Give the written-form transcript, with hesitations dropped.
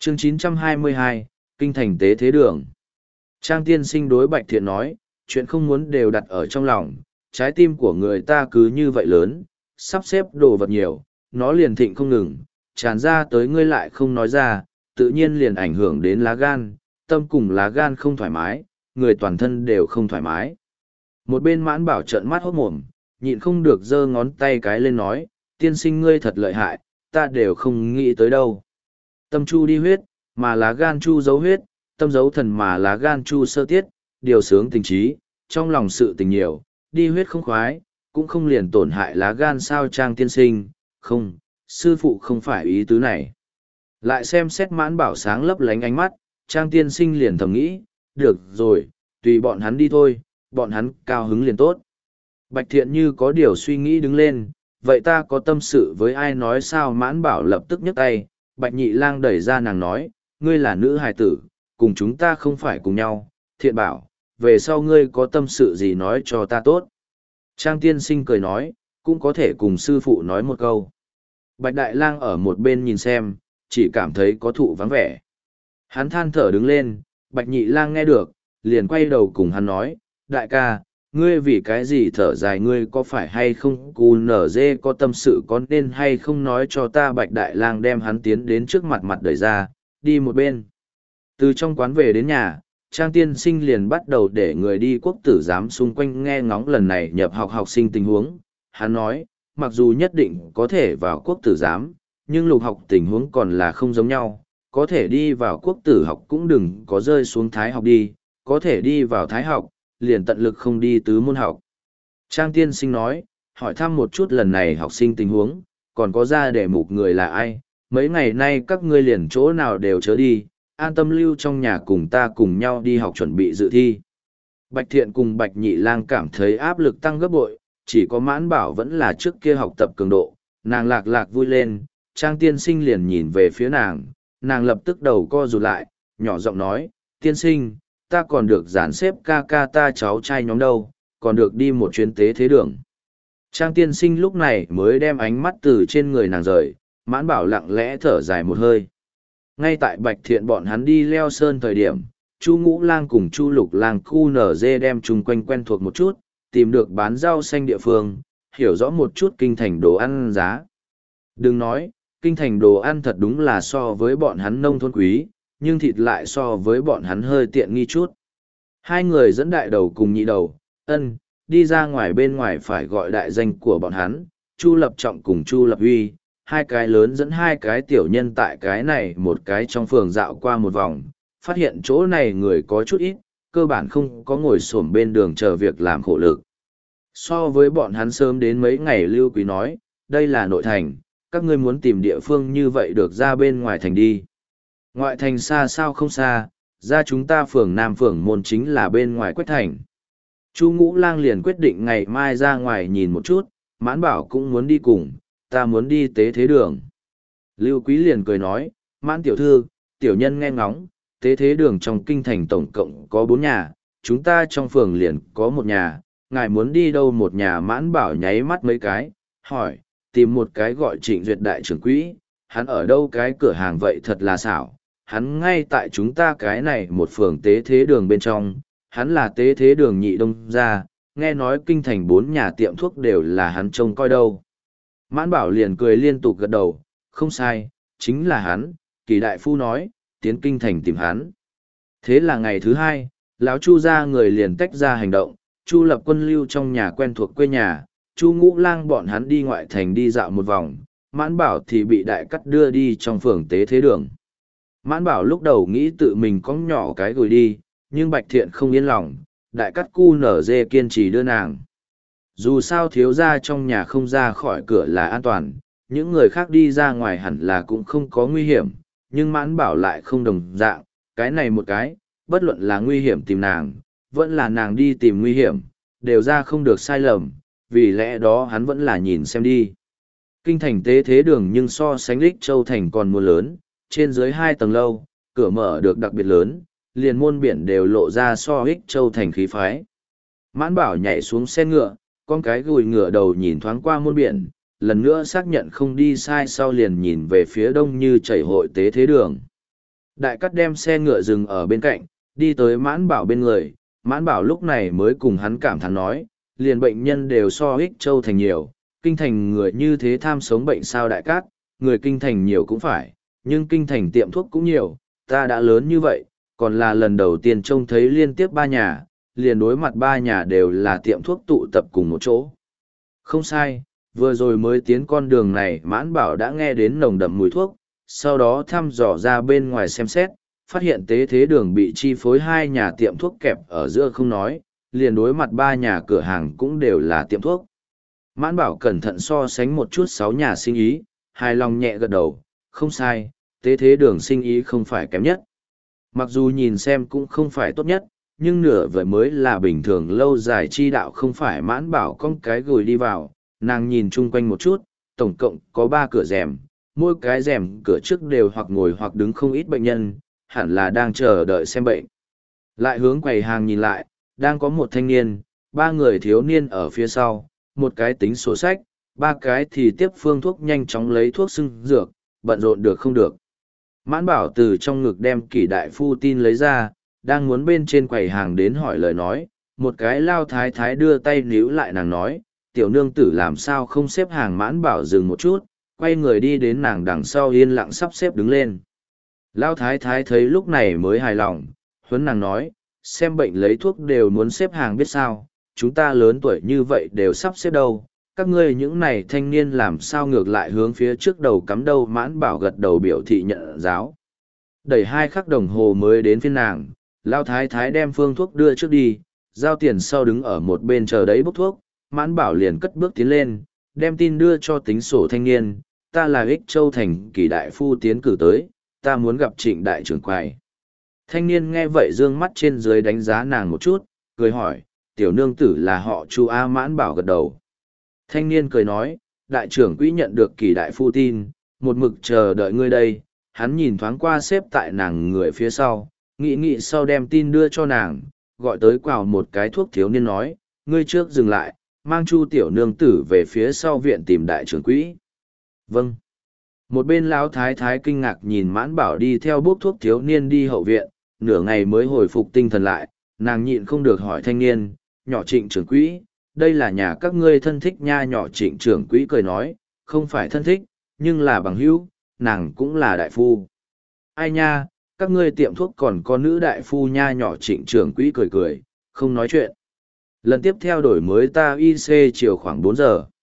Chương 922, Kinh thành tế thế đường. Trang tiên sinh đối Bạch Thiện nói, chuyện không muốn đều đặt ở trong lòng, trái tim của người ta cứ như vậy lớn, sắp xếp đồ vật nhiều, nó liền thịnh không ngừng, tràn ra tới ngươi lại không nói ra, tự nhiên liền ảnh hưởng đến lá gan, tâm cùng lá gan không thoải mái, người toàn thân đều không thoải mái. Một bên Mãn Bảo trợn mắt hốt mồm, nhịn không được giơ ngón tay cái lên nói, tiên sinh ngươi thật lợi hại, ta đều không nghĩ tới đâu. Tâm chu đi huyết, mà lá gan chu giấu huyết, tâm giấu thần mà lá gan chu sơ tiết, điều sướng tình trí, trong lòng sự tình nhiều, đi huyết không khoái, cũng không liền tổn hại lá gan sao Trang tiên sinh, không, sư phụ không phải ý tứ này. Lại xem xét Mãn Bảo sáng lấp lánh ánh mắt, Trang tiên sinh liền thầm nghĩ, được rồi, tùy bọn hắn đi thôi, bọn hắn cao hứng liền tốt. Bạch Thiện như có điều suy nghĩ đứng lên, vậy ta có tâm sự với ai nói sao Mãn Bảo lập tức nhấc tay, Bạch Nhị Lang đẩy ra nàng nói, ngươi là nữ hài tử, cùng chúng ta không phải cùng nhau, Thiện bảo, về sau ngươi có tâm sự gì nói cho ta tốt. Trang tiên sinh cười nói, cũng có thể cùng sư phụ nói một câu. Bạch Đại Lang ở một bên nhìn xem, chỉ cảm thấy có thụ vắng vẻ. Hắn than thở đứng lên, Bạch Nhị Lang nghe được, liền quay đầu cùng hắn nói, đại ca, ngươi vì cái gì thở dài ngươi có phải hay không cù nở dê có tâm sự có nên hay không nói cho ta Bạch Đại Lang đem hắn tiến đến trước mặt mặt đẩy ra, đi một bên. Từ trong quán về đến nhà, Trang tiên sinh liền bắt đầu để người đi quốc tử giám xung quanh nghe ngóng lần này nhập học học sinh tình huống. Hắn nói, mặc dù nhất định có thể vào quốc tử giám, nhưng lục học tình huống còn là không giống nhau, có thể đi vào quốc tử học cũng đừng có rơi xuống thái học đi, có thể đi vào thái học, liền tận lực không đi tứ môn học. Trang tiên sinh nói, hỏi thăm một chút lần này học sinh tình huống, còn có ra đề mục người là ai, mấy ngày nay các ngươi liền chỗ nào đều chớ đi, an tâm lưu trong nhà cùng ta cùng nhau đi học chuẩn bị dự thi. Bạch Thiện cùng Bạch Nhị Lang cảm thấy áp lực tăng gấp bội, chỉ có Mãn Bảo vẫn là trước kia học tập cường độ, nàng lạc lạc vui lên, Trang tiên sinh liền nhìn về phía nàng lập tức đầu co rụt lại, nhỏ giọng nói, tiên sinh, ta còn được dàn xếp ca ca ta cháu trai nhóm đâu, còn được đi một chuyến tế thế đường. Trang tiên sinh lúc này mới đem ánh mắt từ trên người nàng rời, Mãn Bảo lặng lẽ thở dài một hơi. Ngay tại Bạch Thiện bọn hắn đi leo sơn thời điểm, Chu Ngũ Lang cùng Chu Lục Lang khu nở dê đem chung quanh quen thuộc một chút, tìm được bán rau xanh địa phương, hiểu rõ một chút kinh thành đồ ăn giá. Đừng nói, kinh thành đồ ăn thật đúng là so với bọn hắn nông thôn quý, nhưng thịt lại so với bọn hắn hơi tiện nghi chút. Hai người dẫn đại đầu cùng nhị đầu, đi ra ngoài bên ngoài phải gọi đại danh của bọn hắn, Chu Lập Trọng cùng Chu Lập Uy, hai cái lớn dẫn hai cái tiểu nhân tại cái này một cái trong phường dạo qua một vòng, phát hiện chỗ này người có chút ít, cơ bản không có ngồi xổm bên đường chờ việc làm khổ lực. So với bọn hắn sớm đến mấy ngày Lưu Quý nói, đây là nội thành, các ngươi muốn tìm địa phương như vậy được ra bên ngoài thành đi. Ngoại thành xa sao không xa, ra chúng ta phường Nam phường môn chính là bên ngoài Quách thành. Chu Ngũ Lang liền quyết định ngày mai ra ngoài nhìn một chút, Mãn Bảo cũng muốn đi cùng, ta muốn đi tế thế đường. Lưu Quý liền cười nói, Mãn tiểu thư, tiểu nhân nghe ngóng, tế thế đường trong kinh thành tổng cộng có 4 nhà, chúng ta trong phường liền có 1 nhà, ngài muốn đi đâu một nhà Mãn Bảo nháy mắt mấy cái, hỏi, tìm một cái gọi Trịnh Duyệt đại trưởng quỹ, hắn ở đâu cái cửa hàng vậy thật là xảo, hắn ngay tại chúng ta cái này một phường tế thế đường bên trong, hắn là tế thế đường nhị đông gia, nghe nói kinh thành 4 nhà tiệm thuốc đều là hắn trông coi đâu. Mãn Bảo liền cười liên tục gật đầu, không sai, chính là hắn, Kỳ đại phu nói, tiến kinh thành tìm hắn. Thế là ngày thứ 2, lão Chu gia người liền tách ra hành động, Chu Lập Quân lưu trong nhà quen thuộc quê nhà, Chu Ngũ Lang bọn hắn đi ngoại thành đi dạo một vòng, Mãn Bảo thì bị đại cắt đưa đi trong phường tế thế đường. Mãn Bảo lúc đầu nghĩ tự mình có nhỏ cái gửi đi, nhưng Bạch Thiện không yên lòng, đại cắt cu nở dê kiên trì đưa nàng. Dù sao thiếu gia trong nhà không ra khỏi cửa là an toàn, những người khác đi ra ngoài hẳn là cũng không có nguy hiểm, nhưng Mãn Bảo lại không đồng dạng, cái này một cái, bất luận là nguy hiểm tìm nàng, vẫn là nàng đi tìm nguy hiểm, đều ra không được sai lầm, vì lẽ đó hắn vẫn là nhìn xem đi. Kinh thành tế thế đường nhưng so sánh Lích Châu thành còn mua lớn, trên dưới 2 tầng lâu, cửa mở được đặc biệt lớn, liền môn biển đều lộ ra so Lích Châu thành khí phái. Mãn Bảo nhảy xuống xe ngựa, con cái gùi ngựa đầu nhìn thoáng qua môn biển, lần nữa xác nhận không đi sai sau liền nhìn về phía đông như chảy hội tế thế đường. Đại cắt đem xe ngựa dừng ở bên cạnh, đi tới Mãn Bảo bên người, Mãn Bảo lúc này mới cùng hắn cảm thán nói, liền bệnh nhân đều so ích châu thành nhiều, kinh thành người như thế tham sống bệnh sao đại cát, người kinh thành nhiều cũng phải, nhưng kinh thành tiệm thuốc cũng nhiều, ta đã lớn như vậy, còn là lần đầu tiên trông thấy liên tiếp ba nhà, liền đối mặt ba nhà đều là tiệm thuốc tụ tập cùng một chỗ. Không sai, vừa rồi mới tiến con đường này Mãn Bảo đã nghe đến nồng đậm mùi thuốc, sau đó thăm dò ra bên ngoài xem xét, phát hiện tế thế đường bị chi phối hai nhà tiệm thuốc kẹp ở giữa không nói, liền đối mặt ba nhà cửa hàng cũng đều là tiệm thuốc. Mãn Bảo cẩn thận so sánh một chút sáu nhà sinh ý, hài lòng nhẹ gật đầu, không sai, tế thế đường sinh ý không phải kém nhất. Mặc dù nhìn xem cũng không phải tốt nhất, nhưng nửa vời mới là bình thường lâu dài chi đạo không phải Mãn Bảo con cái gửi đi vào, nàng nhìn chung quanh một chút, tổng cộng có 3 cửa rèm, mỗi cái rèm cửa trước đều hoặc ngồi hoặc đứng không ít bệnh nhân, hẳn là đang chờ đợi xem bệnh. Lại hướng quầy hàng nhìn lại, đang có một thanh niên, 3 người thiếu niên ở phía sau, một cái tính sổ sách, 3 cái thì tiếp phương thuốc nhanh chóng lấy thuốc xưng dược, bận rộn được không được. Mãn Bảo từ trong ngực đem Kỷ đại phu tin lấy ra, đang muốn bên trên quầy hàng đến hỏi lời nói, một cái lao thái thái đưa tay níu lại nàng nói, tiểu nương tử làm sao không xếp hàng. Mãn Bảo dừng một chút, quay người đi đến nàng đằng sau yên lặng sắp xếp đứng lên. Lao thái thái thấy lúc này mới hài lòng, huấn nàng nói, xem bệnh lấy thuốc đều muốn xếp hàng biết sao, chúng ta lớn tuổi như vậy đều sắp xếp đâu, các ngươi những này thanh niên làm sao ngược lại hướng phía trước đầu cắm đâu. Mãn Bảo gật đầu biểu thị nhận giáo. Đẩy 2 khắc đồng hồ mới đến phiên nàng, Lao thái thái đem phương thuốc đưa trước đi, giao tiền sau đứng ở một bên chờ đấy bốc thuốc. Mãn Bảo liền cất bước tiến lên, đem tin đưa cho tính sổ thanh niên, ta là Ích Châu thành Kỷ đại phu tiến cử tới, ta muốn gặp Trịnh đại trưởng quầy. Thanh niên nghe vậy dương mắt trên dưới đánh giá nàng một chút, cười hỏi, tiểu nương tử là họ Chu A. Mãn Bảo gật đầu. Thanh niên cười nói, đại trưởng quỹ nhận được Kỷ đại phu tin, một mực chờ đợi ngươi đây. Hắn nhìn thoáng qua xếp tại nàng người phía sau, nghĩ sau đem tin đưa cho nàng, gọi tới quào một cái thuốc thiếu niên nói, ngươi trước dừng lại, mang Chu tiểu nương tử về phía sau viện tìm đại trưởng quỹ. Vâng. Một bên lão thái thái kinh ngạc nhìn Mãn Bảo đi theo bốc thuốc thiếu niên đi hậu viện, nửa ngày mới hồi phục tinh thần lại, nàng nhịn không được hỏi thanh niên, nhỏ Trịnh trưởng quỹ, đây là nhà các ngươi thân thích nha. Nhỏ Trịnh trưởng quỹ cười nói, không phải thân thích, nhưng là bằng hữu, nàng cũng là đại phu. Ai nha, các ngươi tiệm thuốc còn có nữ đại phu nha. Nhỏ Trịnh trưởng quỹ cười, không nói chuyện. Lần tiếp theo đổi mới ta IC chiều khoảng 4 giờ.